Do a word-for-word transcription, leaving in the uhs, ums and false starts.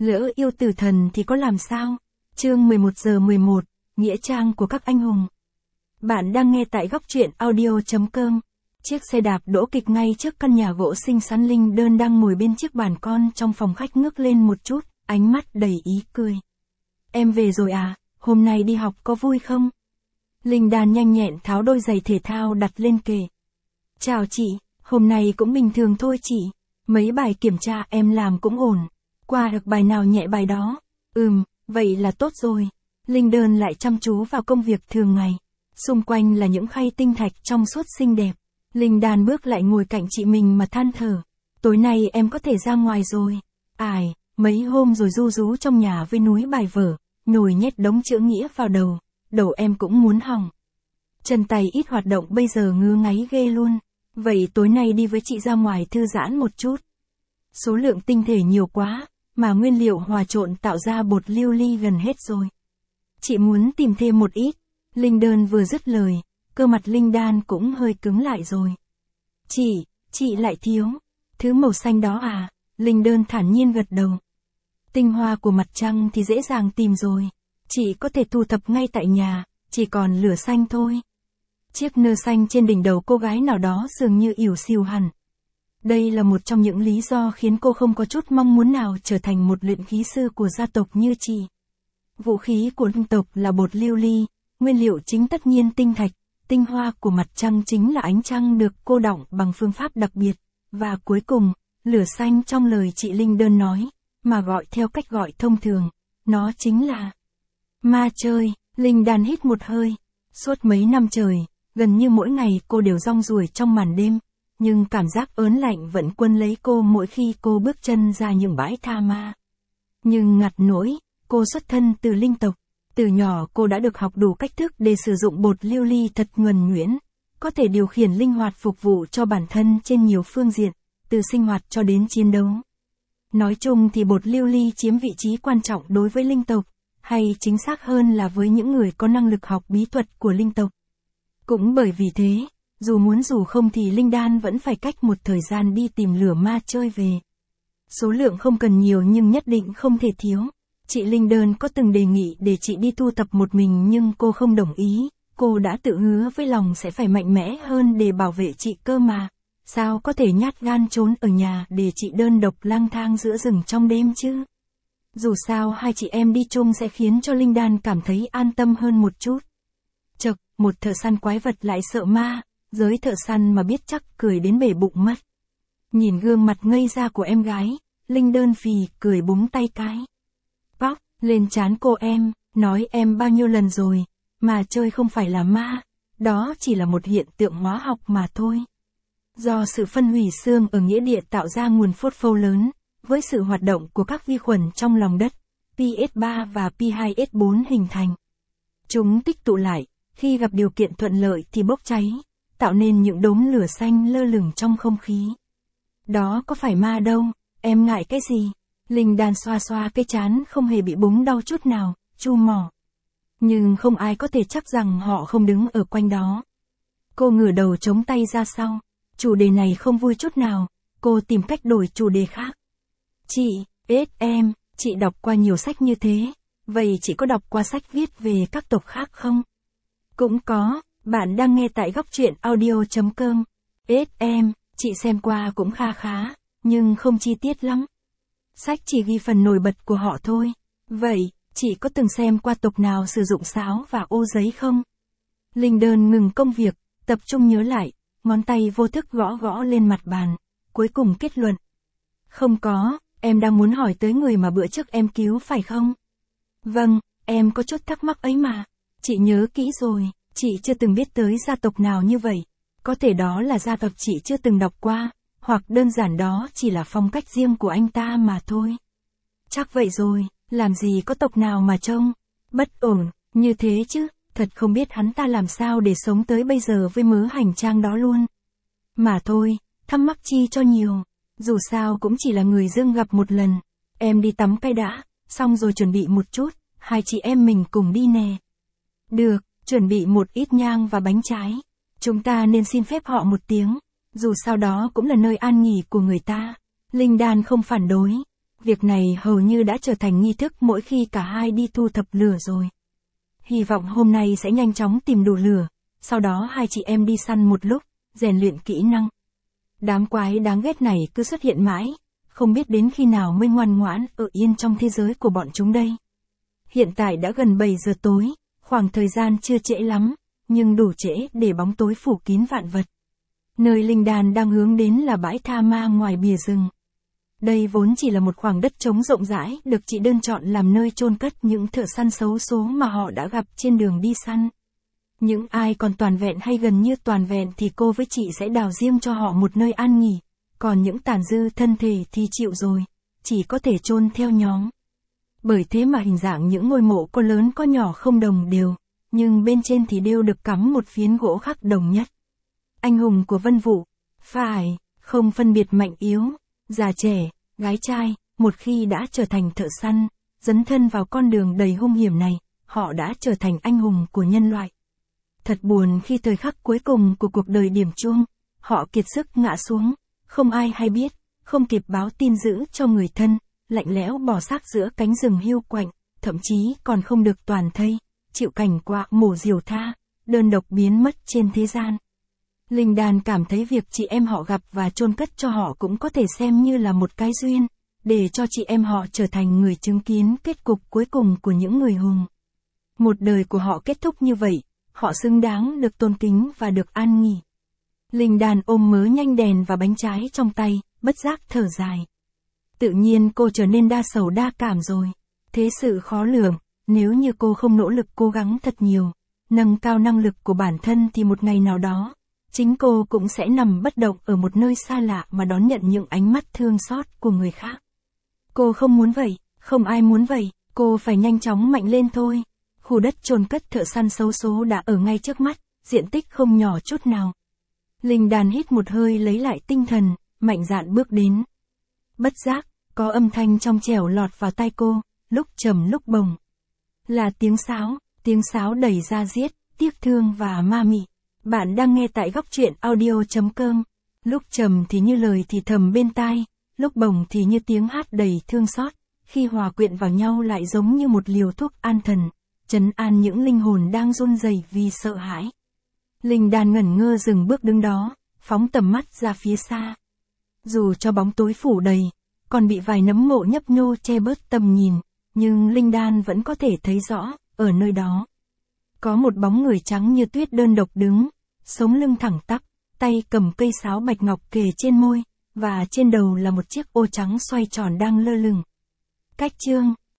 Lỡ yêu tử thần thì có làm sao? Chương mười một giờ mười một, Nghĩa trang của các anh hùng. Bạn đang nghe tại góc truyện audio chấm com. Chiếc xe đạp đỗ kịch ngay trước căn nhà gỗ xinh xắn. Linh Đơn đang ngồi bên chiếc bàn con trong phòng khách ngước lên một chút, ánh mắt đầy ý cười. Em về rồi à, hôm nay đi học có vui không? Linh Đan nhanh nhẹn tháo đôi giày thể thao đặt lên kệ. Chào chị, hôm nay cũng bình thường thôi chị. Mấy bài kiểm tra em làm cũng ổn. Qua được bài nào nhẹ bài đó. Ừm, vậy là tốt rồi. Linh Đơn lại chăm chú vào công việc thường ngày. Xung quanh là những khay tinh thạch trong suốt xinh đẹp. Linh Đan bước lại ngồi cạnh chị mình mà than thở. Tối nay em có thể ra ngoài rồi. Ải, mấy hôm rồi ru rú trong nhà với núi bài vở, nhồi nhét đống chữ nghĩa vào đầu. Đầu em cũng muốn hỏng. Chân tay ít hoạt động bây giờ ngứa ngáy ghê luôn. Vậy tối nay đi với chị ra ngoài thư giãn một chút. Số lượng tinh thể nhiều quá, mà nguyên liệu hòa trộn tạo ra bột lưu ly gần hết rồi. Chị muốn tìm thêm một ít. Linh Đơn vừa dứt lời, cơ mặt Linh Đan cũng hơi cứng lại rồi. Chị, chị lại thiếu. Thứ màu xanh đó à? Linh Đơn thản nhiên gật đầu. Tinh hoa của mặt trăng thì dễ dàng tìm rồi. Chị có thể thu thập ngay tại nhà, chỉ còn lửa xanh thôi. Chiếc nơ xanh trên đỉnh đầu cô gái nào đó dường như ỉu xìu hẳn. Đây là một trong những lý do khiến cô không có chút mong muốn nào trở thành một luyện khí sư của gia tộc như chị. Vũ khí của linh tộc là bột lưu ly, nguyên liệu chính tất nhiên tinh thạch, tinh hoa của mặt trăng chính là ánh trăng được cô đọng bằng phương pháp đặc biệt, và cuối cùng, lửa xanh trong lời chị Linh Đơn nói, mà gọi theo cách gọi thông thường, nó chính là ma chơi. Linh Đan hít một hơi. Suốt mấy năm trời, gần như mỗi ngày cô đều rong ruổi trong màn đêm, nhưng cảm giác ớn lạnh vẫn quân lấy cô mỗi khi cô bước chân ra những bãi tha ma. Nhưng ngặt nỗi, cô xuất thân từ linh tộc, từ nhỏ cô đã được học đủ cách thức để sử dụng bột lưu ly thật nhuần nhuyễn, có thể điều khiển linh hoạt phục vụ cho bản thân trên nhiều phương diện, từ sinh hoạt cho đến chiến đấu. Nói chung thì bột lưu ly chiếm vị trí quan trọng đối với linh tộc, hay chính xác hơn là với những người có năng lực học bí thuật của linh tộc. Cũng bởi vì thế, dù muốn dù không thì Linh Đan vẫn phải cách một thời gian đi tìm lửa ma chơi về. Số lượng không cần nhiều nhưng nhất định không thể thiếu. Chị Linh Đơn có từng đề nghị để chị đi tu tập một mình nhưng cô không đồng ý. Cô đã tự hứa với lòng sẽ phải mạnh mẽ hơn để bảo vệ chị cơ mà. Sao có thể nhát gan trốn ở nhà để chị đơn độc lang thang giữa rừng trong đêm chứ? Dù sao hai chị em đi chung sẽ khiến cho Linh Đan cảm thấy an tâm hơn một chút. Chật, một thợ săn quái vật lại sợ ma, giới thợ săn mà biết chắc cười đến bể bụng mất. Nhìn gương mặt ngây ra của em gái, Linh Đơn phì cười búng tay cái. Bóc, lên trán cô em, nói em bao nhiêu lần rồi, mà chơi không phải là ma, đó chỉ là một hiện tượng hóa học mà thôi. Do sự phân hủy xương ở nghĩa địa tạo ra nguồn phốt phô lớn, với sự hoạt động của các vi khuẩn trong lòng đất, pê ét ba và pê hai ét bốn hình thành. Chúng tích tụ lại, khi gặp điều kiện thuận lợi thì bốc cháy, tạo nên những đốm lửa xanh lơ lửng trong không khí. Đó có phải ma đâu, em ngại cái gì? Linh Đan xoa xoa cái trán không hề bị búng đau chút nào, chu mỏ. Nhưng không ai có thể chắc rằng họ không đứng ở quanh đó. Cô ngửa đầu chống tay ra sau. Chủ đề này không vui chút nào, cô tìm cách đổi chủ đề khác. Chị, ết em, chị đọc qua nhiều sách như thế, vậy chị có đọc qua sách viết về các tộc khác không? Cũng có, bạn đang nghe tại góc truyện audio chấm com. Ết em, chị xem qua cũng kha khá, nhưng không chi tiết lắm. Sách chỉ ghi phần nổi bật của họ thôi. Vậy, chị có từng xem qua tộc nào sử dụng sáo và ô giấy không? Linh Đơn ngừng công việc, tập trung nhớ lại, ngón tay vô thức gõ gõ lên mặt bàn, cuối cùng kết luận. Không có, em đang muốn hỏi tới người mà bữa trước em cứu phải không? Vâng, em có chút thắc mắc ấy mà. Chị nhớ kỹ rồi, chị chưa từng biết tới gia tộc nào như vậy. Có thể đó là gia tộc chị chưa từng đọc qua, hoặc đơn giản đó chỉ là phong cách riêng của anh ta mà thôi. Chắc vậy rồi, làm gì có tộc nào mà trông bất ổn như thế chứ, thật không biết hắn ta làm sao để sống tới bây giờ với mớ hành trang đó luôn. Mà thôi, thắc mắc chi cho nhiều, dù sao cũng chỉ là người dương gặp một lần. Em đi tắm cái đã, xong rồi chuẩn bị một chút, hai chị em mình cùng đi nè. Được, chuẩn bị một ít nhang và bánh trái. Chúng ta nên xin phép họ một tiếng, dù sao đó cũng là nơi an nghỉ của người ta. Linh Đan không phản đối. Việc này hầu như đã trở thành nghi thức mỗi khi cả hai đi thu thập lửa rồi. Hy vọng hôm nay sẽ nhanh chóng tìm đủ lửa, sau đó hai chị em đi săn một lúc, rèn luyện kỹ năng. Đám quái đáng ghét này cứ xuất hiện mãi, không biết đến khi nào mới ngoan ngoãn ở yên trong thế giới của bọn chúng đây. Hiện tại đã gần bảy giờ tối, khoảng thời gian chưa trễ lắm, nhưng đủ trễ để bóng tối phủ kín vạn vật. Nơi linh đàn đang hướng đến là bãi tha ma ngoài bìa rừng. Đây vốn chỉ là một khoảng đất trống rộng rãi được chị đơn chọn làm nơi chôn cất những thợ săn xấu số mà họ đã gặp trên đường đi săn. Những ai còn toàn vẹn hay gần như toàn vẹn thì cô với chị sẽ đào riêng cho họ một nơi an nghỉ, còn những tàn dư thân thể thì chịu rồi, chỉ có thể chôn theo nhóm. Bởi thế mà hình dạng những ngôi mộ có lớn có nhỏ không đồng đều, nhưng bên trên thì đều được cắm một phiến gỗ khắc đồng nhất. Anh hùng của Vân Vũ, phải, không phân biệt mạnh yếu, già trẻ, gái trai, một khi đã trở thành thợ săn, dấn thân vào con đường đầy hung hiểm này, họ đã trở thành anh hùng của nhân loại. Thật buồn khi thời khắc cuối cùng của cuộc đời điểm chuông, họ kiệt sức ngã xuống, không ai hay biết, không kịp báo tin dữ cho người thân, lạnh lẽo bỏ xác giữa cánh rừng hiu quạnh, thậm chí còn không được toàn thây, chịu cảnh quạ mổ diều tha, đơn độc biến mất trên thế gian. Linh đàn cảm thấy việc chị em họ gặp và chôn cất cho họ cũng có thể xem như là một cái duyên, để cho chị em họ trở thành người chứng kiến kết cục cuối cùng của những người hùng. Một đời của họ kết thúc như vậy, họ xứng đáng được tôn kính và được an nghỉ. Linh đàn ôm mớ nhanh đèn và bánh trái trong tay, bất giác thở dài. Tự nhiên cô trở nên đa sầu đa cảm rồi. Thế sự khó lường, nếu như cô không nỗ lực cố gắng thật nhiều, nâng cao năng lực của bản thân thì một ngày nào đó, chính cô cũng sẽ nằm bất động ở một nơi xa lạ mà đón nhận những ánh mắt thương xót của người khác. Cô không muốn vậy, không ai muốn vậy, cô phải nhanh chóng mạnh lên thôi. Khu đất chôn cất thợ săn xấu số đã ở ngay trước mắt, diện tích không nhỏ chút nào. Linh đàn hít một hơi lấy lại tinh thần, mạnh dạn bước đến. Bất giác, có âm thanh trong trẻo lọt vào tai cô, lúc trầm lúc bồng. Là tiếng sáo, tiếng sáo đầy da diết, tiếc thương và ma mị. Bạn đang nghe tại góc truyện audio chấm com. Lúc trầm thì như lời thì thầm bên tai, lúc bồng thì như tiếng hát đầy thương xót, khi hòa quyện vào nhau lại giống như một liều thuốc an thần, trấn an những linh hồn đang run rẩy vì sợ hãi. Linh đàn ngẩn ngơ dừng bước đứng đó, phóng tầm mắt ra phía xa. Dù cho bóng tối phủ đầy, còn bị vài nấm mộ nhấp nhô che bớt tầm nhìn, nhưng Linh đàn vẫn có thể thấy rõ, ở nơi đó. Có một bóng người trắng như tuyết đơn độc đứng, sống lưng thẳng tắp, tay cầm cây sáo bạch ngọc kề trên môi, và trên đầu là một chiếc ô trắng xoay tròn đang lơ lửng. Cách chương